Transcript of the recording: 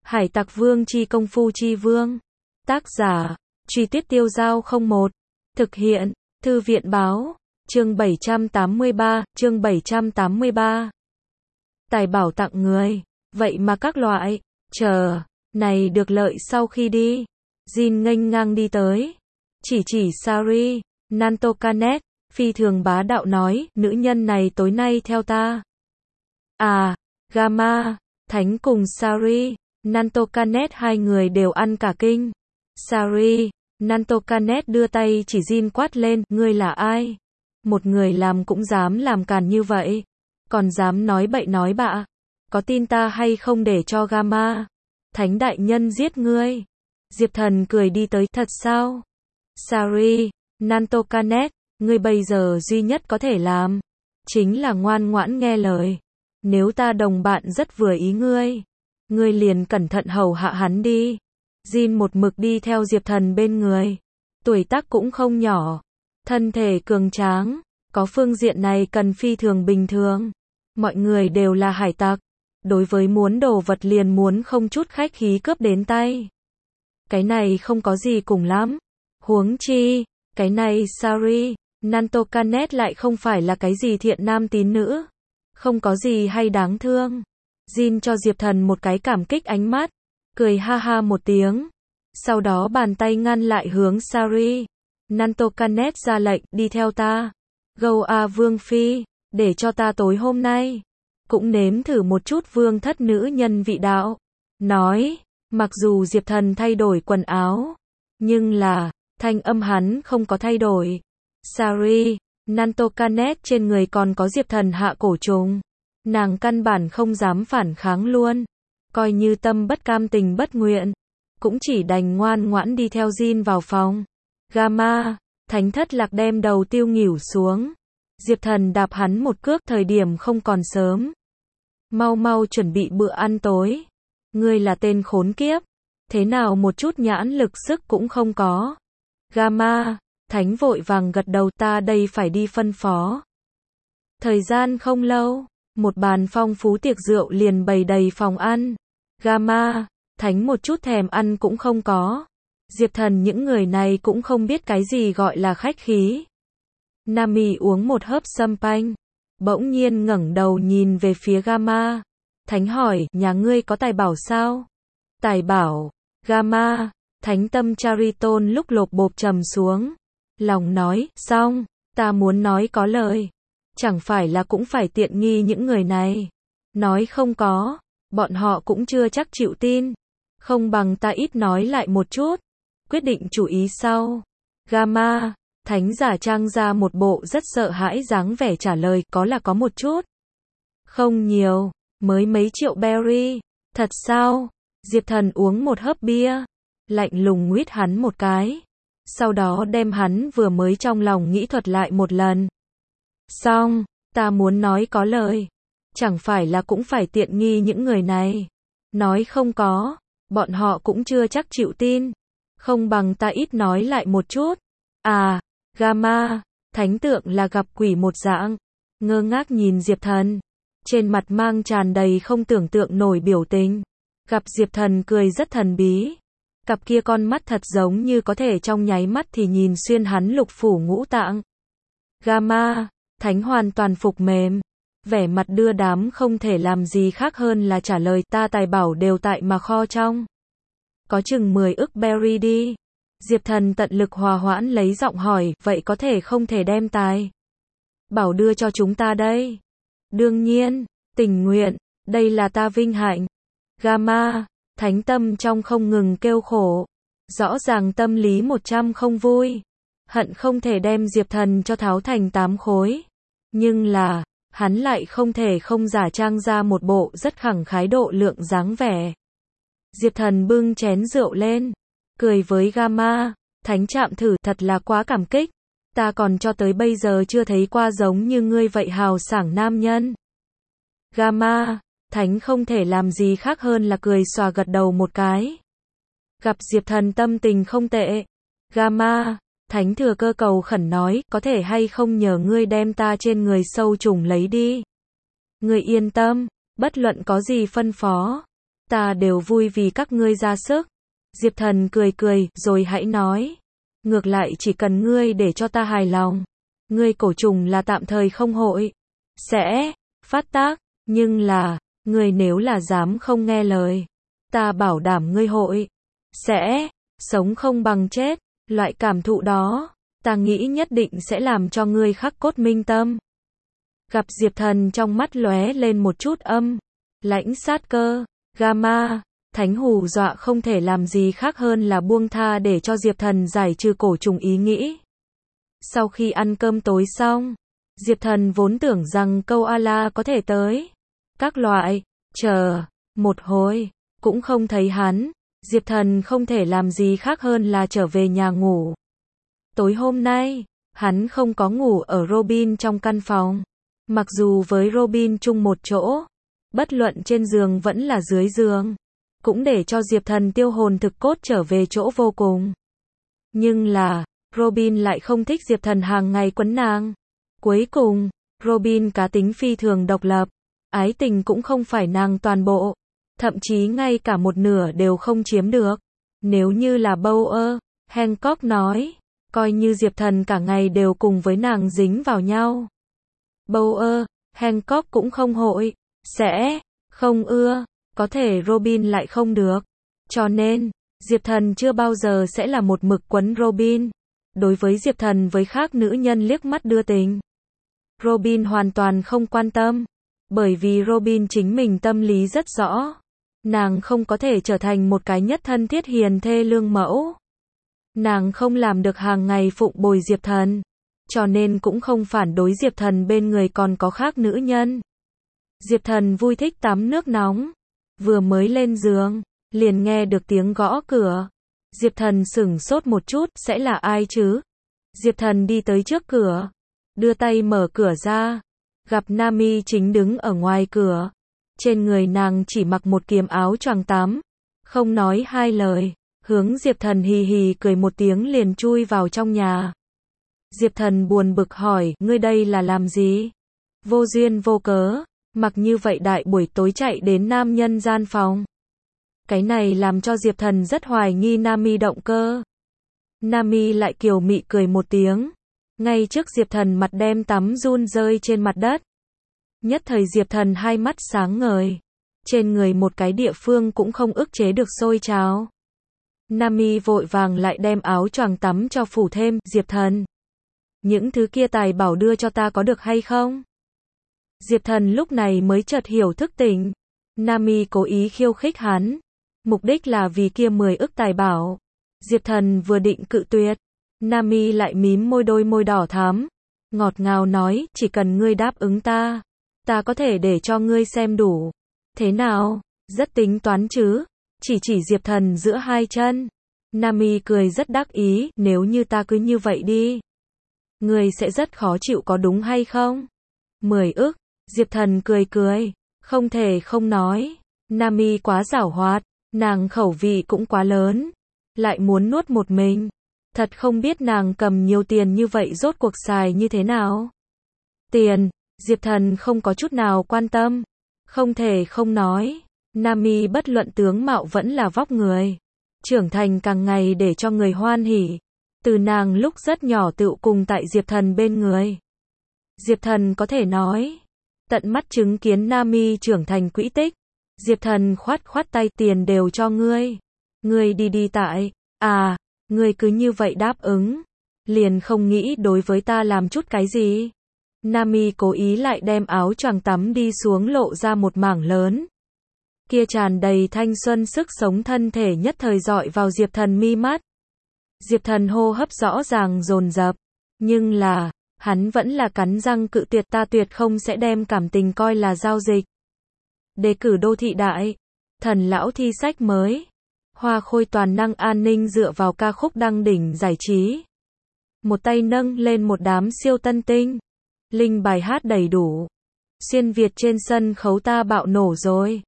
Hải Tặc Vương chi công phu chi vương. Tác giả, Truy Tuyết Tiêu Dao 01. Thực hiện, Thư viện báo. Chương 783, chương 783. Tài bảo tặng người. Vậy mà các loại. Chờ. Này được lợi sau khi đi. Jin nghênh ngang đi tới. Chỉ Sari. Nantokanet. Phi thường bá đạo nói, nữ nhân này tối nay theo ta. À, Gamma. Thánh cùng Sari. Nantokanet hai người đều ăn cả kinh. Sari. Nantokanet đưa tay chỉ Jin quát lên, ngươi là ai? Một người làm cũng dám làm càn như vậy. Còn dám nói bậy nói bạ. Có tin ta hay không để cho Gamma Thánh đại nhân giết ngươi? Diệp Thần cười đi tới, thật sao? Sari. Nantokanet, ngươi bây giờ duy nhất có thể làm chính là ngoan ngoãn nghe lời. Nếu ta đồng bạn rất vừa ý ngươi liền cẩn thận hầu hạ hắn đi. Jin một mực đi theo Diệp Thần bên người. Tuổi tác cũng không nhỏ. Thân thể cường tráng. Có phương diện này cần phi thường bình thường. Mọi người đều là hải tặc. Đối với muốn đồ vật liền muốn không chút khách khí cướp đến tay. Cái này không có gì cùng lắm. Huống chi, cái này Sari, Nantokanet lại không phải là cái gì thiện nam tín nữ. Không có gì hay đáng thương. Jin cho Diệp Thần một cái cảm kích ánh mắt. Cười ha ha một tiếng. Sau đó bàn tay ngăn lại hướng Sari. Nantokanet ra lệnh, đi theo ta. Gâu a Vương Phi, để cho ta tối hôm nay cũng nếm thử một chút vương thất nữ nhân vị đạo. Nói, mặc dù Diệp Thần thay đổi quần áo, nhưng là, thanh âm hắn không có thay đổi. Sari, Nantokanet trên người còn có Diệp Thần hạ cổ trùng. Nàng căn bản không dám phản kháng luôn. Coi như tâm bất cam tình bất nguyện. Cũng chỉ đành ngoan ngoãn đi theo Jin vào phòng. Gamma, Thánh thất lạc đem đầu tiêu nghỉu xuống. Diệp Thần đạp hắn một cước, thời điểm không còn sớm. Mau mau chuẩn bị bữa ăn tối. Ngươi là tên khốn kiếp. Thế nào một chút nhãn lực sức cũng không có. Gamma, Thánh vội vàng gật đầu, ta đây phải đi phân phó. Thời gian không lâu, một bàn phong phú tiệc rượu liền bày đầy phòng ăn. Gamma, Thánh một chút thèm ăn cũng không có. Diệp Thần những người này cũng không biết cái gì gọi là khách khí. Nami uống một hớp champagne, bỗng nhiên ngẩng đầu nhìn về phía Gamma. Thánh hỏi, nhà ngươi có tài bảo sao? Tài bảo. Gamma, Thánh tâm Chariton lúc lộp bộp trầm xuống. Lòng nói, xong, ta muốn nói có lời. Chẳng phải là cũng phải tiện nghi những người này. Nói không có, bọn họ cũng chưa chắc chịu tin. Không bằng ta ít nói lại một chút. Quyết định chủ ý sau. Gamma, Thánh giả trang ra một bộ rất sợ hãi dáng vẻ trả lời, có là có một chút. Không nhiều, mới mấy triệu berry. Thật sao? Diệp Thần uống một hớp bia, lạnh lùng nguyết hắn một cái. Sau đó đem hắn vừa mới trong lòng nghĩ thuật lại một lần. Xong, ta muốn nói có lời. Chẳng phải là cũng phải tiện nghi những người này. Nói không có, bọn họ cũng chưa chắc chịu tin. Không bằng ta ít nói lại một chút. À, Gamma, Thánh tượng là gặp quỷ một dạng. Ngơ ngác nhìn Diệp Thần. Trên mặt mang tràn đầy không tưởng tượng nổi biểu tình. Gặp Diệp Thần cười rất thần bí. Cặp kia con mắt thật giống như có thể trong nháy mắt thì nhìn xuyên hắn lục phủ ngũ tạng. Gamma, Thánh hoàn toàn phục mềm. Vẻ mặt đưa đám không thể làm gì khác hơn là trả lời, ta tài bảo đều tại mà kho trong. Có chừng 10 ức berry đi. Diệp Thần tận lực hòa hoãn lấy giọng hỏi, vậy có thể không thể đem tài bảo đưa cho chúng ta đây? Đương nhiên, tình nguyện, đây là ta vinh hạnh. Gamma, Thánh tâm trong không ngừng kêu khổ. Rõ ràng tâm lý 100 không vui. Hận không thể đem Diệp Thần cho tháo thành 8 khối. Nhưng là, hắn lại không thể không giả trang ra một bộ rất khẳng khái độ lượng dáng vẻ. Diệp Thần bưng chén rượu lên, cười với Gamma, Thánh chạm thử, thật là quá cảm kích. Ta còn cho tới bây giờ chưa thấy qua giống như ngươi vậy hào sảng nam nhân. Gamma, Thánh không thể làm gì khác hơn là cười xòa gật đầu một cái. Gặp Diệp Thần tâm tình không tệ. Gamma, Thánh thừa cơ cầu khẩn nói, có thể hay không nhờ ngươi đem ta trên người sâu trùng lấy đi. Ngươi yên tâm, bất luận có gì phân phó, Ta đều vui vì các ngươi ra sức. Diệp Thần cười cười, rồi hãy nói. Ngược lại chỉ cần ngươi để cho ta hài lòng. Ngươi cổ trùng là tạm thời không hội. Sẽ phát tác, nhưng là, ngươi nếu là dám không nghe lời. Ta bảo đảm ngươi hội. Sẽ sống không bằng chết. Loại cảm thụ đó, ta nghĩ nhất định sẽ làm cho ngươi khắc cốt minh tâm. Gặp Diệp Thần trong mắt lóe lên một chút lãnh sát cơ. Gamma, Thánh hù dọa không thể làm gì khác hơn là buông tha để cho Diệp Thần giải trừ cổ trùng ý nghĩ. Sau khi ăn cơm tối xong, Diệp Thần vốn tưởng rằng câu A-la có thể tới. Các loại, chờ, một hồi, cũng không thấy hắn. Diệp Thần không thể làm gì khác hơn là trở về nhà ngủ. Tối hôm nay, hắn không có ngủ ở Robin trong căn phòng. Mặc dù với Robin chung một chỗ, bất luận trên giường vẫn là dưới giường, cũng để cho Diệp Thần tiêu hồn thực cốt trở về chỗ vô cùng. Nhưng là, Robin lại không thích Diệp Thần hàng ngày quấn nàng. Cuối cùng, Robin cá tính phi thường độc lập, ái tình cũng không phải nàng toàn bộ, thậm chí ngay cả một nửa đều không chiếm được. Nếu như là Bauer, Hancock nói, coi như Diệp Thần cả ngày đều cùng với nàng dính vào nhau. Bauer, Hancock cũng không hội, sẽ không ưa, có thể Robin lại không được. Cho nên, Diệp Thần chưa bao giờ sẽ là một mực quấn Robin. Đối với Diệp Thần với khác nữ nhân liếc mắt đưa tình, Robin hoàn toàn không quan tâm, bởi vì Robin chính mình tâm lý rất rõ. Nàng không có thể trở thành một cái nhất thân thiết hiền thê lương mẫu. Nàng không làm được hàng ngày phụng bồi Diệp Thần, cho nên cũng không phản đối Diệp Thần bên người còn có khác nữ nhân. Diệp Thần vui thích tắm nước nóng, vừa mới lên giường, liền nghe được tiếng gõ cửa. Diệp Thần sửng sốt một chút, sẽ là ai chứ? Diệp Thần đi tới trước cửa, đưa tay mở cửa ra, gặp Nami chính đứng ở ngoài cửa. Trên người nàng chỉ mặc một kiềm áo choàng tắm, không nói hai lời, hướng Diệp Thần hì hì cười một tiếng liền chui vào trong nhà. Diệp Thần buồn bực hỏi, ngươi đây là làm gì? Vô duyên vô cớ, mặc như vậy đại buổi tối chạy đến nam nhân gian phòng. Cái này làm cho Diệp Thần rất hoài nghi Nami động cơ. Nami lại kiều mị cười một tiếng, ngay trước Diệp Thần mặt đem tắm run rơi trên mặt đất. Nhất thời Diệp Thần hai mắt sáng ngời, trên người một cái địa phương cũng không ức chế được sôi trào. Nami vội vàng lại đem áo choàng tắm cho phủ thêm. Diệp Thần, những thứ kia tài bảo đưa cho ta có được hay không? Diệp Thần lúc này mới chợt hiểu thức tỉnh. Nami cố ý khiêu khích hắn, mục đích là vì kia 10 ức tài bảo. Diệp Thần vừa định cự tuyệt, Nami lại mím môi, đôi môi đỏ thắm, ngọt ngào nói, chỉ cần ngươi đáp ứng ta, ta có thể để cho ngươi xem đủ. Thế nào, rất tính toán chứ? Chỉ Diệp Thần giữa hai chân. Nami cười rất đắc ý, nếu như ta cứ như vậy đi, ngươi sẽ rất khó chịu có đúng hay không? 10 ức, Diệp Thần cười cười, không thể không nói. Nami quá giảo hoạt, nàng khẩu vị cũng quá lớn, lại muốn nuốt một mình. Thật không biết nàng cầm nhiều tiền như vậy rốt cuộc xài như thế nào. Tiền, Diệp Thần không có chút nào quan tâm. Không thể không nói, Nami bất luận tướng mạo vẫn là vóc người, trưởng thành càng ngày để cho người hoan hỉ. Từ nàng lúc rất nhỏ tựu cùng tại Diệp Thần bên người. Diệp Thần có thể nói, tận mắt chứng kiến Nami trưởng thành quỹ tích. Diệp Thần khoát khoát tay, tiền đều cho ngươi. Ngươi đi tại, ngươi cứ như vậy đáp ứng, liền không nghĩ đối với ta làm chút cái gì. Nami cố ý lại đem áo choàng tắm đi xuống lộ ra một mảng lớn. Kia tràn đầy thanh xuân sức sống thân thể nhất thời dọi vào Diệp Thần mi mắt. Diệp Thần hô hấp rõ ràng dồn dập, nhưng là, hắn vẫn là cắn răng cự tuyệt, ta tuyệt không sẽ đem cảm tình coi là giao dịch. Đề cử đô thị đại, thần lão thi sách mới. Hoa Khôi toàn năng an ninh dựa vào ca khúc đăng đỉnh giải trí. Một tay nâng lên một đám siêu tân tinh. Linh bài hát đầy đủ. Xuyên Việt trên sân khấu ta bạo nổ rồi.